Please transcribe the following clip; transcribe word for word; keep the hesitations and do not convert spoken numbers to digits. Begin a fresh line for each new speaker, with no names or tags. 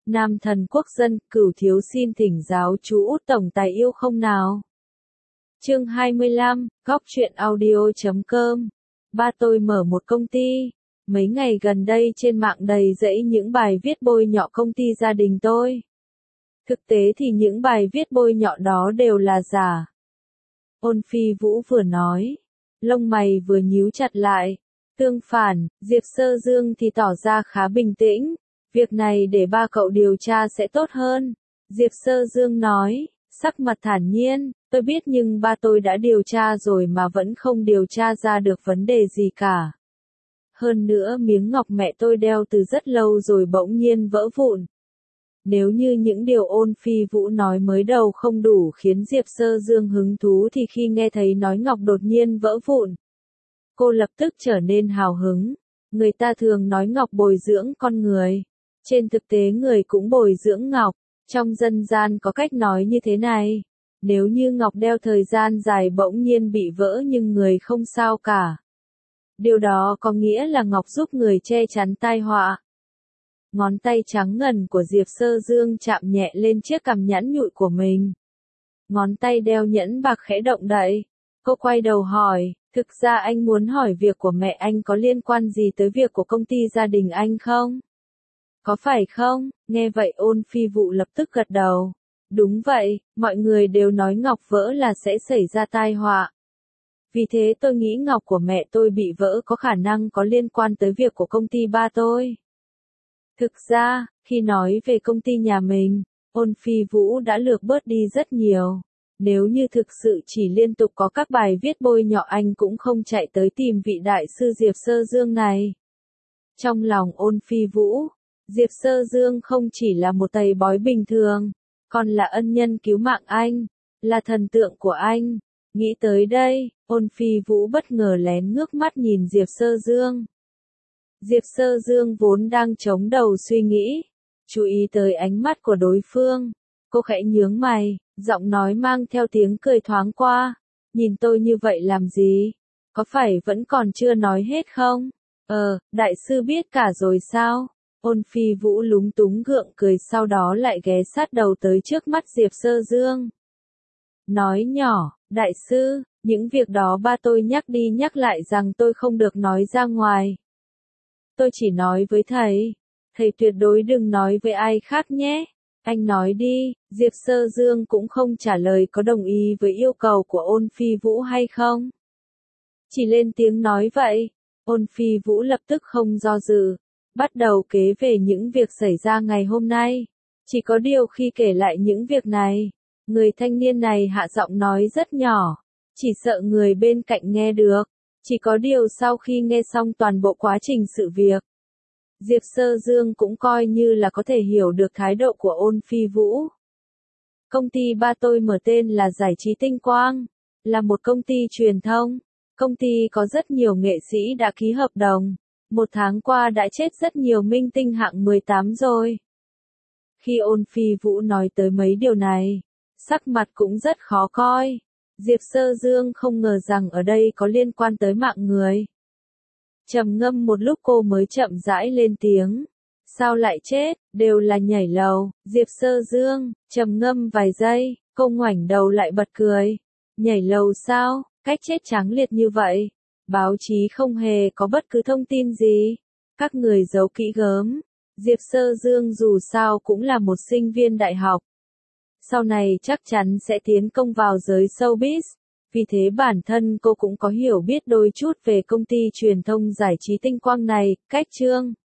Nam thần quốc dân, Cửu thiếu xin thỉnh giáo chú Út tổng tài yêu không nào. Chương hai mươi lăm, góc truyện audio chấm com. Ba tôi mở một công ty. Mấy ngày gần đây trên mạng đầy rẫy những bài viết bôi nhọ công ty gia đình tôi. Thực tế thì những bài viết bôi nhọ đó đều là giả. Ôn Phi Vũ vừa nói, lông mày vừa nhíu chặt lại. Tương phản, Diệp Sơ Dương thì tỏ ra khá bình tĩnh. Việc này để ba cậu điều tra sẽ tốt hơn. Diệp Sơ Dương nói, sắc mặt thản nhiên, tôi biết nhưng ba tôi đã điều tra rồi mà vẫn không điều tra ra được vấn đề gì cả. Hơn nữa miếng ngọc mẹ tôi đeo từ rất lâu rồi bỗng nhiên vỡ vụn. Nếu như những điều Ôn Phi Vũ nói mới đầu không đủ khiến Diệp Sơ Dương hứng thú thì khi nghe thấy nói ngọc đột nhiên vỡ vụn, cô lập tức trở nên hào hứng. Người ta thường nói ngọc bồi dưỡng con người. Trên thực tế người cũng bồi dưỡng ngọc. Trong dân gian có cách nói như thế này. Nếu như ngọc đeo thời gian dài bỗng nhiên bị vỡ nhưng người không sao cả. Điều đó có nghĩa là ngọc giúp người che chắn tai họa. Ngón tay trắng ngần của Diệp Sơ Dương chạm nhẹ lên chiếc cằm nhẵn nhụi của mình. Ngón tay đeo nhẫn bạc khẽ động đậy. Cô quay đầu hỏi, thực ra anh muốn hỏi việc của mẹ anh có liên quan gì tới việc của công ty gia đình anh không? Có phải không? Nghe vậy Ôn Phi Vũ lập tức gật đầu. Đúng vậy, mọi người đều nói ngọc vỡ là sẽ xảy ra tai họa. Vì thế tôi nghĩ ngọc của mẹ tôi bị vỡ có khả năng có liên quan tới việc của công ty ba tôi. Thực ra, khi nói về công ty nhà mình, Ôn Phi Vũ đã lược bớt đi rất nhiều. Nếu như thực sự chỉ liên tục có các bài viết bôi nhọ anh cũng không chạy tới tìm vị đại sư Diệp Sơ Dương này. Trong lòng Ôn Phi Vũ, Diệp Sơ Dương không chỉ là một thầy bói bình thường, còn là ân nhân cứu mạng anh, là thần tượng của anh. Nghĩ tới đây, Ôn Phi Vũ bất ngờ lén ngước mắt nhìn Diệp Sơ Dương. Diệp Sơ Dương vốn đang chống đầu suy nghĩ, chú ý tới ánh mắt của đối phương. Cô khẽ nhướng mày, giọng nói mang theo tiếng cười thoáng qua. Nhìn tôi như vậy làm gì? Có phải vẫn còn chưa nói hết không? Ờ, đại sư biết cả rồi sao? Ôn Phi Vũ lúng túng gượng cười sau đó lại ghé sát đầu tới trước mắt Diệp Sơ Dương. Nói nhỏ, đại sư, những việc đó ba tôi nhắc đi nhắc lại rằng tôi không được nói ra ngoài. Tôi chỉ nói với thầy, thầy tuyệt đối đừng nói với ai khác nhé. Anh nói đi. Diệp Sơ Dương cũng không trả lời có đồng ý với yêu cầu của Ôn Phi Vũ hay không. Chỉ lên tiếng nói vậy. Ôn Phi Vũ lập tức không do dự, bắt đầu kể về những việc xảy ra ngày hôm nay. Chỉ có điều khi kể lại những việc này, người thanh niên này hạ giọng nói rất nhỏ, chỉ sợ người bên cạnh nghe được. Chỉ có điều sau khi nghe xong toàn bộ quá trình sự việc, Diệp Sơ Dương cũng coi như là có thể hiểu được thái độ của Ôn Phi Vũ. Công ty ba tôi mở tên là Giải trí Tinh Quang, là một công ty truyền thông. Công ty có rất nhiều nghệ sĩ đã ký hợp đồng. Một tháng qua đã chết rất nhiều minh tinh hạng mười tám rồi. Khi Ôn Phi Vũ nói tới mấy điều này, sắc mặt cũng rất khó coi. Diệp Sơ Dương không ngờ rằng ở đây có liên quan tới mạng người. Trầm ngâm một lúc cô mới chậm rãi lên tiếng. Sao lại chết, đều là nhảy lầu. Diệp Sơ Dương, trầm ngâm vài giây, cô ngoảnh đầu lại bật cười. Nhảy lầu sao, cách chết trắng liệt như vậy. Báo chí không hề có bất cứ thông tin gì. Các người giấu kỹ gớm. Diệp Sơ Dương dù sao cũng là một sinh viên đại học. Sau này chắc chắn sẽ tiến công vào giới showbiz. Vì thế bản thân cô cũng có hiểu biết đôi chút về công ty truyền thông Giải trí Tinh Quang này. Cách chương